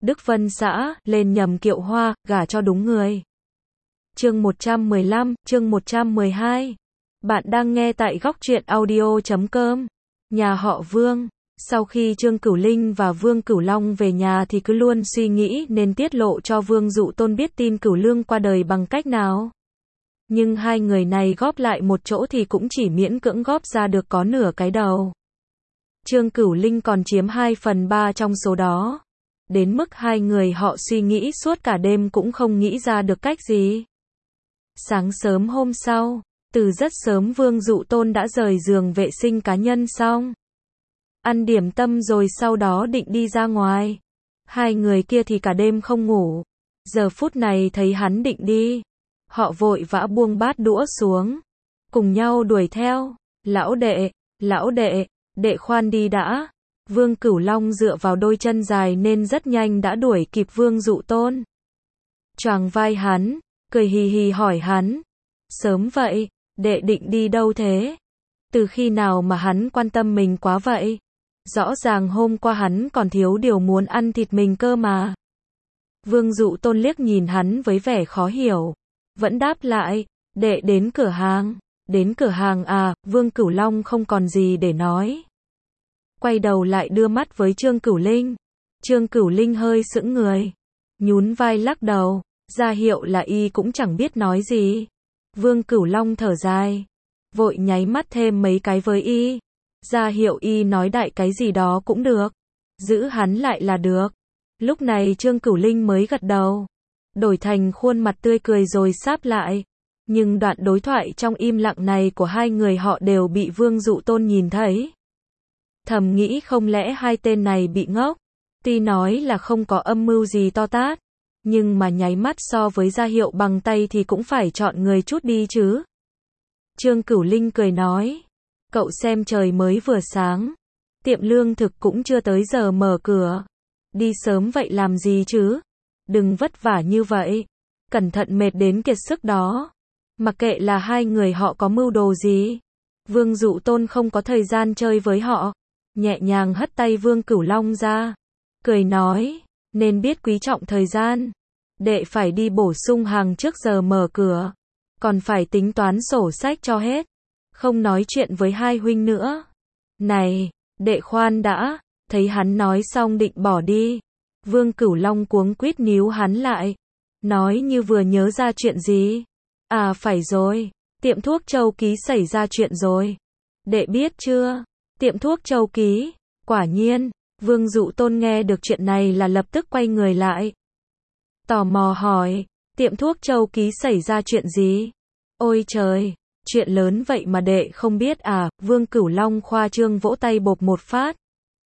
Đức Vân xã, lên nhầm kiệu hoa, gả cho đúng người. Chương 115, chương 112. Bạn đang nghe tại góc truyện audio.com. Nhà họ Vương. Sau khi Trương Cửu Linh và Vương Cửu Long về nhà thì cứ luôn suy nghĩ nên tiết lộ cho Vương Dụ Tôn biết tin Cửu Lương qua đời bằng cách nào. Nhưng hai người này góp lại một chỗ thì cũng chỉ miễn cưỡng góp ra được có nửa cái đầu. Trương Cửu Linh còn chiếm 2/3 trong số đó. Đến mức hai người họ suy nghĩ suốt cả đêm cũng không nghĩ ra được cách gì. Sáng sớm hôm sau, từ rất sớm Vương Dụ Tôn đã rời giường vệ sinh cá nhân xong. Ăn điểm tâm rồi sau đó định đi ra ngoài. Hai người kia thì cả đêm không ngủ. Giờ phút này thấy hắn định đi. Họ vội vã buông bát đũa xuống. Cùng nhau đuổi theo. Lão đệ, đệ khoan đi đã. Vương Cửu Long dựa vào đôi chân dài nên rất nhanh đã đuổi kịp Vương Dụ Tôn. Choàng vai hắn, cười hì hì hỏi hắn. Sớm vậy, đệ định đi đâu thế? Từ khi nào mà hắn quan tâm mình quá vậy? Rõ ràng hôm qua hắn còn thiếu điều muốn ăn thịt mình cơ mà. Vương Dụ Tôn liếc nhìn hắn với vẻ khó hiểu. Vẫn đáp lại, đệ đến cửa hàng. Đến cửa hàng à? Vương Cửu Long không còn gì để nói. Quay đầu lại đưa mắt với Trương Cửu Linh. Trương Cửu Linh hơi sững người. Nhún vai lắc đầu. Ra hiệu là y cũng chẳng biết nói gì. Vương Cửu Long thở dài. Vội nháy mắt thêm mấy cái với y. Ra hiệu y nói đại cái gì đó cũng được. Giữ hắn lại là được. Lúc này Trương Cửu Linh mới gật đầu. Đổi thành khuôn mặt tươi cười rồi sáp lại. Nhưng đoạn đối thoại trong im lặng này của hai người họ đều bị Vương Dụ Tôn nhìn thấy. Thầm nghĩ không lẽ hai tên này bị ngốc. Tuy nói là không có âm mưu gì to tát. Nhưng mà nháy mắt so với ra hiệu bằng tay thì cũng phải chọn người chút đi chứ. Trương Cửu Linh cười nói. Cậu xem trời mới vừa sáng. Tiệm lương thực cũng chưa tới giờ mở cửa. Đi sớm vậy làm gì chứ? Đừng vất vả như vậy. Cẩn thận mệt đến kiệt sức đó. Mặc kệ là hai người họ có mưu đồ gì. Vương Dụ Tôn không có thời gian chơi với họ. Nhẹ nhàng hất tay Vương Cửu Long ra. Cười nói. Nên biết quý trọng thời gian. Đệ phải đi bổ sung hàng trước giờ mở cửa. Còn phải tính toán sổ sách cho hết. Không nói chuyện với hai huynh nữa. Này, đệ khoan đã. Thấy hắn nói xong định bỏ đi. Vương Cửu Long cuống quýt níu hắn lại. Nói như vừa nhớ ra chuyện gì. À phải rồi. Tiệm thuốc Châu Ký xảy ra chuyện rồi. Đệ biết chưa? Tiệm thuốc Châu Ký. Quả nhiên. Vương Dụ Tôn nghe được chuyện này là lập tức quay người lại. Tò mò hỏi. Tiệm thuốc Châu Ký xảy ra chuyện gì? Ôi trời. Chuyện lớn vậy mà đệ không biết à? Vương Cửu Long khoa trương vỗ tay bộp một phát.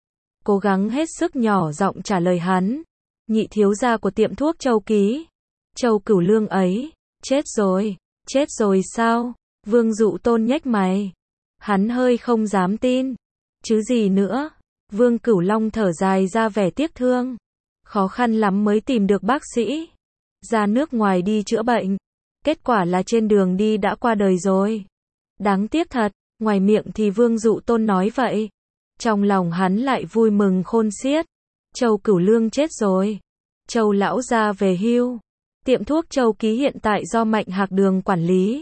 Cố gắng hết sức nhỏ giọng trả lời hắn. Nhị thiếu gia của tiệm thuốc Châu Ký. Châu Cửu Lương ấy. Chết rồi. Chết rồi sao? Vương Dụ Tôn nhếch mày. Hắn hơi không dám tin. Chứ gì nữa? Vương Cửu Long thở dài ra vẻ tiếc thương. Khó khăn lắm mới tìm được bác sĩ. Ra nước ngoài đi chữa bệnh. Kết quả là trên đường đi đã qua đời rồi. Đáng tiếc thật. Ngoài miệng thì Vương Dụ Tôn nói vậy. Trong lòng hắn lại vui mừng khôn xiết. Châu Cửu Lương chết rồi. Châu lão gia về hưu. Tiệm thuốc Châu Ký hiện tại do Mạnh Hạc Đường quản lý.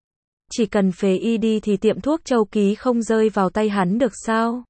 Chỉ cần phế y đi thì tiệm thuốc Châu Ký không rơi vào tay hắn được sao?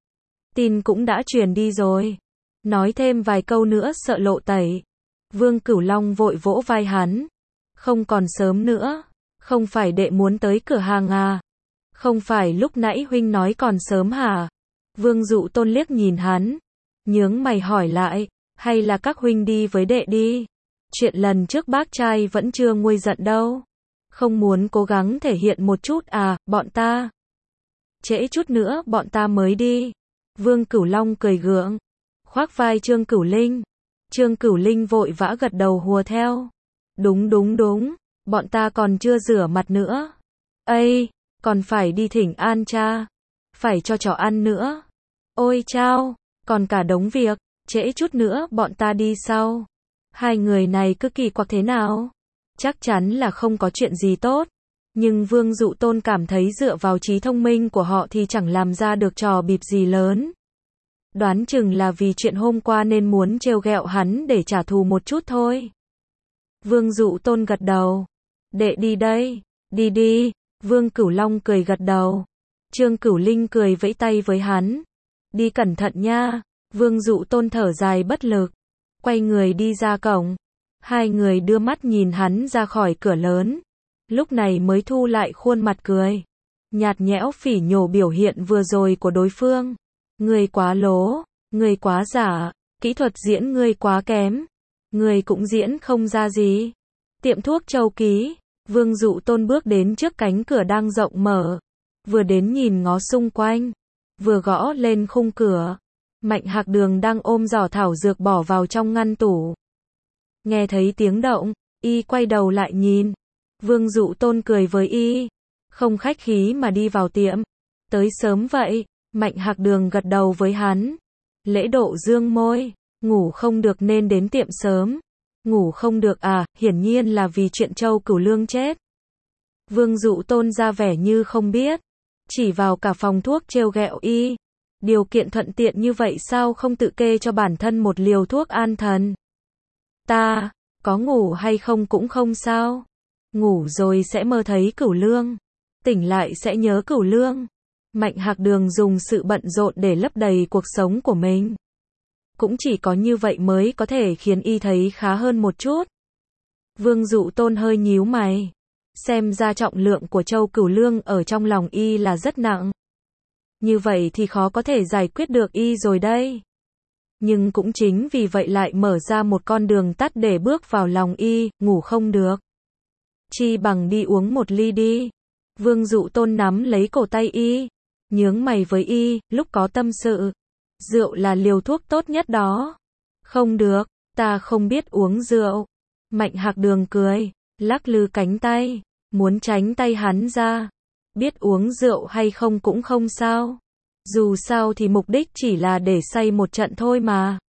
Tin cũng đã truyền đi rồi. Nói thêm vài câu nữa sợ lộ tẩy. Vương Cửu Long vội vỗ vai hắn. Không còn sớm nữa. Không phải đệ muốn tới cửa hàng à? Không phải lúc nãy huynh nói còn sớm hả? Vương Dụ Tôn liếc nhìn hắn. Nhướng mày hỏi lại. Hay là các huynh đi với đệ đi? Chuyện lần trước bác trai vẫn chưa nguôi giận đâu. Không muốn cố gắng thể hiện một chút à? Bọn ta. Trễ chút nữa bọn ta mới đi. Vương Cửu Long cười gượng. Khoác vai Trương Cửu Linh. Trương Cửu Linh vội vã gật đầu hùa theo. Đúng. Bọn ta còn chưa rửa mặt nữa. Ây, còn phải đi thỉnh an cha. Phải cho chó ăn nữa. Ôi chao, còn cả đống việc. Trễ chút nữa bọn ta đi sau. Hai người này cứ kỳ quặc thế nào? Chắc chắn là không có chuyện gì tốt. Nhưng Vương Dụ Tôn cảm thấy dựa vào trí thông minh của họ thì chẳng làm ra được trò bịp gì lớn. Đoán chừng là vì chuyện hôm qua nên muốn trêu ghẹo hắn để trả thù một chút thôi. Vương Dụ Tôn gật đầu. Đệ đi đây. Đi đi. Vương Cửu Long cười gật đầu. Trương Cửu Linh cười vẫy tay với hắn. Đi cẩn thận nha. Vương Dụ Tôn thở dài bất lực. Quay người đi ra cổng. Hai người đưa mắt nhìn hắn ra khỏi cửa lớn. Lúc này mới thu lại khuôn mặt cười. Nhạt nhẽo phỉ nhổ biểu hiện vừa rồi của đối phương. Ngươi quá lố. Ngươi quá giả. Kỹ thuật diễn ngươi quá kém. Ngươi cũng diễn không ra gì. Tiệm thuốc Châu Ký. Vương Dụ Tôn bước đến trước cánh cửa đang rộng mở. Vừa đến nhìn ngó xung quanh. Vừa gõ lên khung cửa. Mạnh Hạc Đường đang ôm giỏ thảo dược bỏ vào trong ngăn tủ. Nghe thấy tiếng động, y quay đầu lại nhìn. Vương Dụ Tôn cười với y. Không khách khí mà đi vào tiệm. Tới sớm vậy. Mạnh Hạc Đường gật đầu với hắn. Lễ Độ dương môi. Ngủ không được nên đến tiệm sớm. Ngủ không được à, hiển nhiên là vì chuyện Châu Cửu Lương chết. Vương Dụ Tôn ra vẻ như không biết. Chỉ vào cả phòng thuốc trêu ghẹo y. Điều kiện thuận tiện như vậy sao không tự kê cho bản thân một liều thuốc an thần. Ta, có ngủ hay không cũng không sao. Ngủ rồi sẽ mơ thấy Cửu Lương. Tỉnh lại sẽ nhớ Cửu Lương. Mạnh Hạc Đường dùng sự bận rộn để lấp đầy cuộc sống của mình. Cũng chỉ có như vậy mới có thể khiến y thấy khá hơn một chút. Vương Dụ Tôn hơi nhíu mày. Xem ra trọng lượng của Châu Cửu Lương ở trong lòng y là rất nặng. Như vậy thì khó có thể giải quyết được y rồi đây. Nhưng cũng chính vì vậy lại mở ra một con đường tắt để bước vào lòng y, ngủ không được. Chi bằng đi uống một ly đi. Vương Dụ Tôn nắm lấy cổ tay y. Nhướng mày với y, lúc có tâm sự. Rượu là liều thuốc tốt nhất đó. Không được, ta không biết uống rượu. Mạnh Hạc Đường cười, lắc lư cánh tay, muốn tránh tay hắn ra. Biết uống rượu hay không cũng không sao. Dù sao thì mục đích chỉ là để say một trận thôi mà.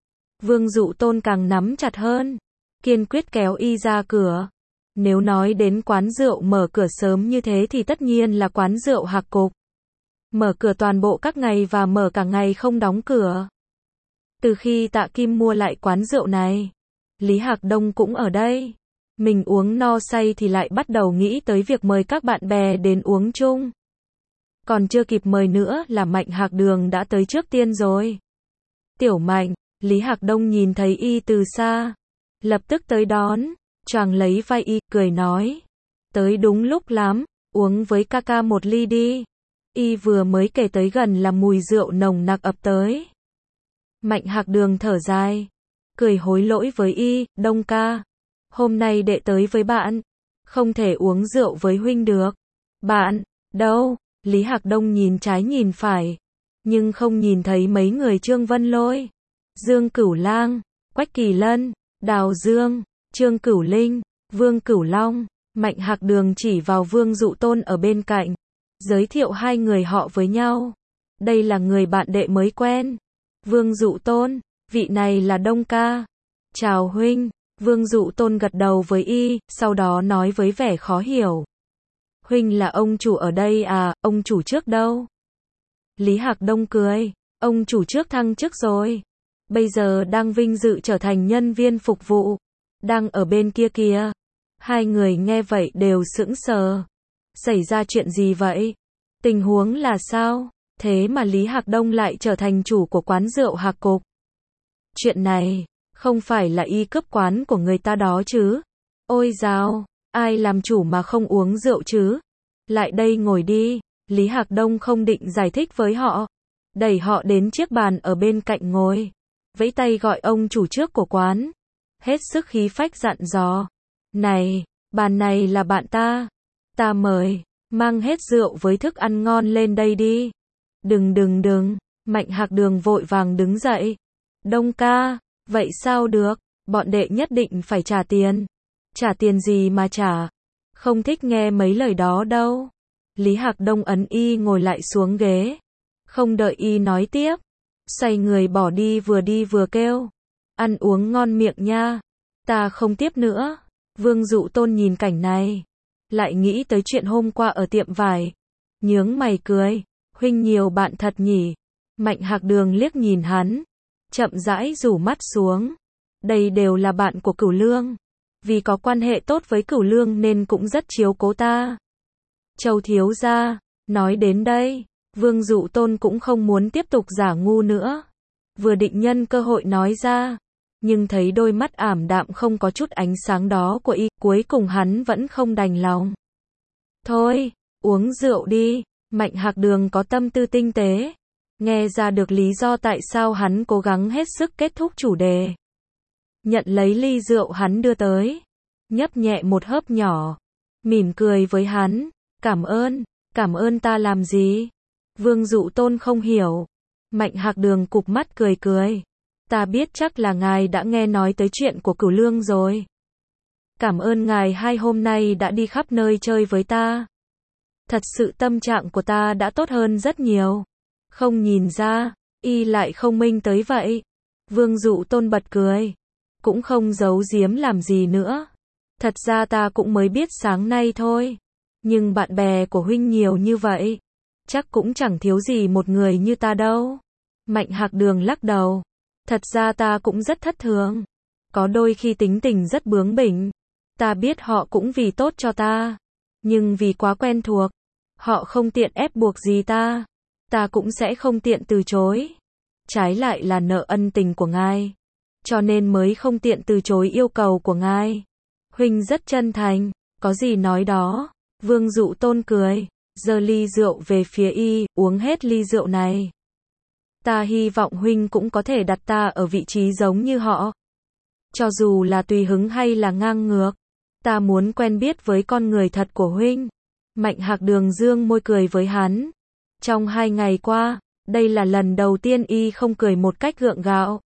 Vương Dụ Tôn càng nắm chặt hơn, kiên quyết kéo y ra cửa. Nếu nói đến quán rượu mở cửa sớm như thế thì tất nhiên là quán rượu Hạc Cục. Mở cửa toàn bộ các ngày và mở cả ngày không đóng cửa. Từ khi Tạ Kim mua lại quán rượu này, Lý Hạc Đông cũng ở đây. Mình uống no say thì lại bắt đầu nghĩ tới việc mời các bạn bè đến uống chung. Còn chưa kịp mời nữa là Mạnh Hạc Đường đã tới trước tiên rồi. Tiểu Mạnh, Lý Hạc Đông nhìn thấy y từ xa. Lập tức tới đón, choàng lấy vai y, cười nói. Tới đúng lúc lắm, uống với ca ca một ly đi. Y vừa mới kể tới gần là mùi rượu nồng nặc ập tới. Mạnh Hạc Đường thở dài, cười hối lỗi với y, Đông ca. Hôm nay đệ tới với bạn, không thể uống rượu với huynh được. Bạn, đâu? Lý Hạc Đông nhìn trái nhìn phải, nhưng không nhìn thấy mấy người Trương Vân Lôi, Dương Cửu Lang, Quách Kỳ Lân, Đào Dương, Trương Cửu Linh, Vương Cửu Long. Mạnh Hạc Đường chỉ vào Vương Dụ Tôn ở bên cạnh, giới thiệu hai người họ với nhau. Đây là người bạn đệ mới quen. Vương Dụ Tôn, vị này là Đông ca. Chào huynh. Vương Dụ Tôn gật đầu với y, sau đó nói với vẻ khó hiểu. Huynh là ông chủ ở đây à, ông chủ trước đâu? Lý Hạc Đông cười, ông chủ trước thăng chức rồi. Bây giờ đang vinh dự trở thành nhân viên phục vụ. Đang ở bên kia kìa. Hai người nghe vậy đều sững sờ. Xảy ra chuyện gì vậy? Tình huống là sao? Thế mà Lý Hạc Đông lại trở thành chủ của quán rượu Hạc Cục. Chuyện này, không phải là y cướp quán của người ta đó chứ? Ôi dào, ai làm chủ mà không uống rượu chứ? Lại đây ngồi đi. Lý Hạc Đông không định giải thích với họ. Đẩy họ đến chiếc bàn ở bên cạnh ngồi. Vẫy tay gọi ông chủ trước của quán. Hết sức khí phách dặn dò. Này, bàn này là bạn ta. Ta mời, mang hết rượu với thức ăn ngon lên đây đi. Đừng. Mạnh Hạc Đường vội vàng đứng dậy. Đông ca, vậy sao được, bọn đệ nhất định phải trả tiền. Trả tiền gì mà trả? Không thích nghe mấy lời đó đâu. Lý Hạc Đông ấn y ngồi lại xuống ghế. Không đợi y nói tiếp. Xoay người bỏ đi vừa kêu. Ăn uống ngon miệng nha. Ta không tiếp nữa. Vương Dụ Tôn nhìn cảnh này. Lại nghĩ tới chuyện hôm qua ở tiệm vải. Nhướng mày cười. Huynh nhiều bạn thật nhỉ. Mạnh Hạc Đường liếc nhìn hắn, chậm rãi rủ mắt xuống. Đây đều là bạn của Cửu Lương. Vì có quan hệ tốt với Cửu Lương nên cũng rất chiếu cố ta. Châu thiếu gia, nói đến đây, Vương Dụ Tôn cũng không muốn tiếp tục giả ngu nữa. Vừa định nhân cơ hội nói ra, nhưng thấy đôi mắt ảm đạm không có chút ánh sáng đó của y, cuối cùng hắn vẫn không đành lòng. Thôi, uống rượu đi. Mạnh Hạc Đường có tâm tư tinh tế, nghe ra được lý do tại sao hắn cố gắng hết sức kết thúc chủ đề. Nhận lấy ly rượu hắn đưa tới, nhấp nhẹ một hớp nhỏ, mỉm cười với hắn, cảm ơn ta làm gì? Vương Dụ Tôn không hiểu. Mạnh Hạc Đường cụp mắt cười cười, ta biết chắc là ngài đã nghe nói tới chuyện của Cửu Lương rồi. Cảm ơn ngài hai hôm nay đã đi khắp nơi chơi với ta. Thật sự tâm trạng của ta đã tốt hơn rất nhiều. Không nhìn ra, y lại không minh tới vậy. Vương Dụ Tôn bật cười, cũng không giấu giếm làm gì nữa. Thật ra ta cũng mới biết sáng nay thôi. Nhưng bạn bè của huynh nhiều như vậy, chắc cũng chẳng thiếu gì một người như ta đâu. Mạnh Hạc Đường lắc đầu. Thật ra ta cũng rất thất thường. Có đôi khi tính tình rất bướng bỉnh. Ta biết họ cũng vì tốt cho ta. Nhưng vì quá quen thuộc, họ không tiện ép buộc gì ta. Ta cũng sẽ không tiện từ chối. Trái lại là nợ ân tình của ngài, cho nên mới không tiện từ chối yêu cầu của ngài. Huynh rất chân thành, có gì nói đó. Vương Dụ Tôn cười, giơ ly rượu về phía y, uống hết ly rượu này. Ta hy vọng huynh cũng có thể đặt ta ở vị trí giống như họ. Cho dù là tùy hứng hay là ngang ngược, ta muốn quen biết với con người thật của huynh. Mạnh Hạc Đường dương môi cười với hắn. Trong 2 ngày qua, đây là lần đầu tiên y không cười một cách gượng gạo.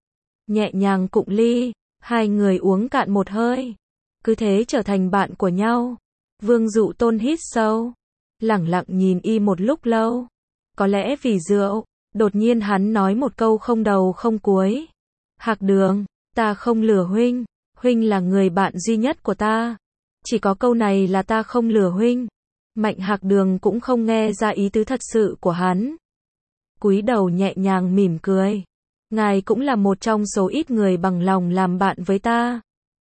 Nhẹ nhàng cụng ly, hai người uống cạn một hơi. Cứ thế trở thành bạn của nhau. Vương Dụ Tôn hít sâu, lẳng lặng nhìn y một lúc lâu. Có lẽ vì rượu, đột nhiên hắn nói một câu không đầu không cuối. Hạc Đường, ta không lừa huynh, huynh là người bạn duy nhất của ta. Chỉ có câu này là ta không lừa huynh. Mạnh Hạc Đường cũng không nghe ra ý tứ thật sự của hắn. Cúi đầu nhẹ nhàng mỉm cười. Ngài cũng là một trong số ít người bằng lòng làm bạn với ta.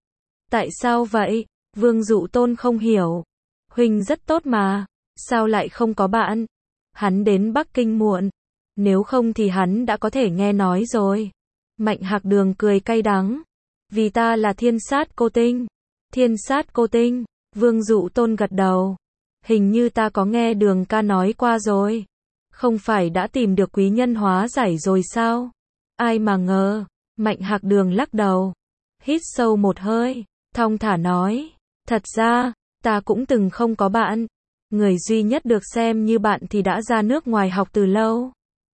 Tại sao vậy? Vương Dụ Tôn không hiểu. Huynh rất tốt mà, sao lại không có bạn? Hắn đến Bắc Kinh muộn, nếu không thì hắn đã có thể nghe nói rồi. Mạnh Hạc Đường cười cay đắng. Vì ta là Thiên Sát Cô Tinh. Thiên Sát Cô Tinh, Vương Dụ Tôn gật đầu. Hình như ta có nghe Đường ca nói qua rồi. Không phải đã tìm được quý nhân hóa giải rồi sao? Ai mà ngờ. Mạnh Hạc Đường lắc đầu, hít sâu một hơi, thong thả nói. Thật ra, ta cũng từng không có bạn. Người duy nhất được xem như bạn thì đã ra nước ngoài học từ lâu.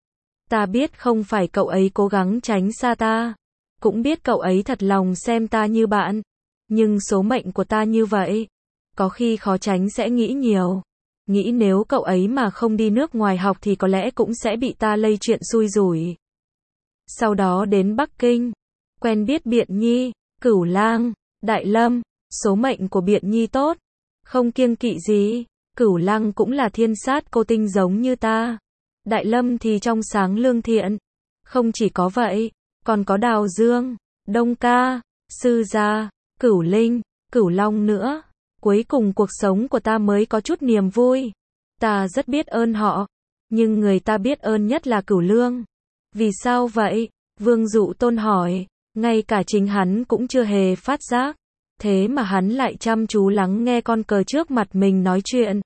Ta biết không phải cậu ấy cố gắng tránh xa ta. Cũng biết cậu ấy thật lòng xem ta như bạn. Nhưng số mệnh của ta như vậy. Có khi khó tránh sẽ nghĩ nhiều. Nghĩ nếu cậu ấy mà không đi nước ngoài học thì có lẽ cũng sẽ bị ta lây chuyện xui rủi. Sau đó đến Bắc Kinh, quen biết Biện Nhi, Cửu Lang, Đại Lâm. Số mệnh của Biện Nhi tốt, không kiêng kỵ gì. Cửu Lang cũng là Thiên Sát Cô Tinh giống như ta. Đại Lâm thì trong sáng lương thiện. Không chỉ có vậy, còn có Đào Dương, Đông Ca, Sư Gia, Cửu Linh, Cửu Long nữa. Cuối cùng cuộc sống của ta mới có chút niềm vui. Ta rất biết ơn họ, nhưng người ta biết ơn nhất là Cửu Lương. Vì sao vậy? Vương Dụ Tôn hỏi. Ngay cả chính hắn cũng chưa hề phát giác. Thế mà hắn lại chăm chú lắng nghe con cờ trước mặt mình nói chuyện.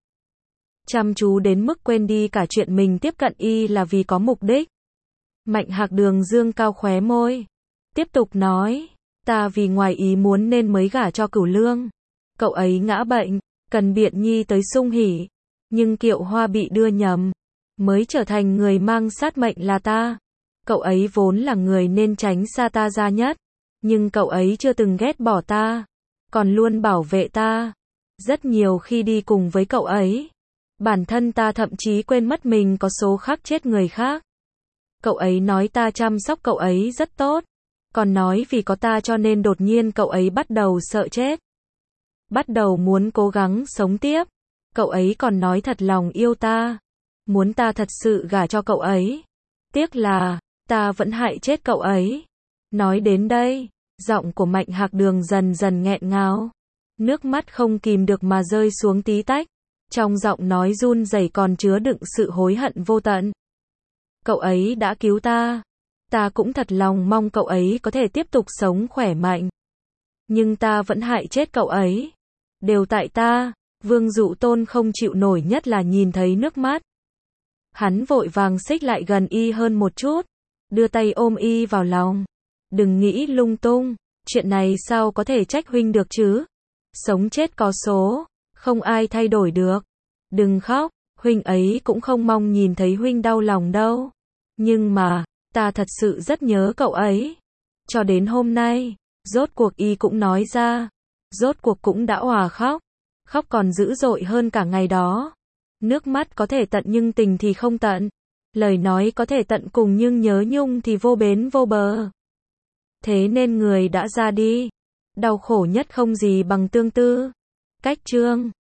Chăm chú đến mức quên đi cả chuyện mình tiếp cận y là vì có mục đích. Mạnh Hạc Đường dương cao khóe môi, tiếp tục nói. Ta vì ngoài ý muốn nên mới gả cho Cửu Lương. Cậu ấy ngã bệnh, cần Biện Nhi tới sung hỉ. Nhưng Kiệu Hoa bị đưa nhầm, mới trở thành người mang sát mệnh là ta. Cậu ấy vốn là người nên tránh xa ta ra nhất. Nhưng cậu ấy chưa từng ghét bỏ ta, còn luôn bảo vệ ta. Rất nhiều khi đi cùng với cậu ấy, bản thân ta thậm chí quên mất mình có số khắc chết người khác. Cậu ấy nói ta chăm sóc cậu ấy rất tốt. Còn nói vì có ta cho nên đột nhiên cậu ấy bắt đầu sợ chết. Bắt đầu muốn cố gắng sống tiếp. Cậu ấy còn nói thật lòng yêu ta. Muốn ta thật sự gả cho cậu ấy. Tiếc là, ta vẫn hại chết cậu ấy. Nói đến đây, giọng của Mạnh Hạc Đường dần dần nghẹn ngào. Nước mắt không kìm được mà rơi xuống tí tách. Trong giọng nói run rẩy còn chứa đựng sự hối hận vô tận. Cậu ấy đã cứu ta. Ta cũng thật lòng mong cậu ấy có thể tiếp tục sống khỏe mạnh. Nhưng ta vẫn hại chết cậu ấy. Đều tại ta. Vương Dụ Tôn không chịu nổi nhất là nhìn thấy nước mắt. Hắn vội vàng xích lại gần y hơn một chút. Đưa tay ôm y vào lòng. Đừng nghĩ lung tung. Chuyện này sao có thể trách huynh được chứ? Sống chết có số. Không ai thay đổi được. Đừng khóc. Huynh ấy cũng không mong nhìn thấy huynh đau lòng đâu. Nhưng mà, ta thật sự rất nhớ cậu ấy. Cho đến hôm nay, rốt cuộc y cũng nói ra. Rốt cuộc cũng đã òa khóc. Khóc còn dữ dội hơn cả ngày đó. Nước mắt có thể tận nhưng tình thì không tận. Lời nói có thể tận cùng nhưng nhớ nhung thì vô bến vô bờ. Thế nên người đã ra đi. Đau khổ nhất không gì bằng tương tư. Cách chương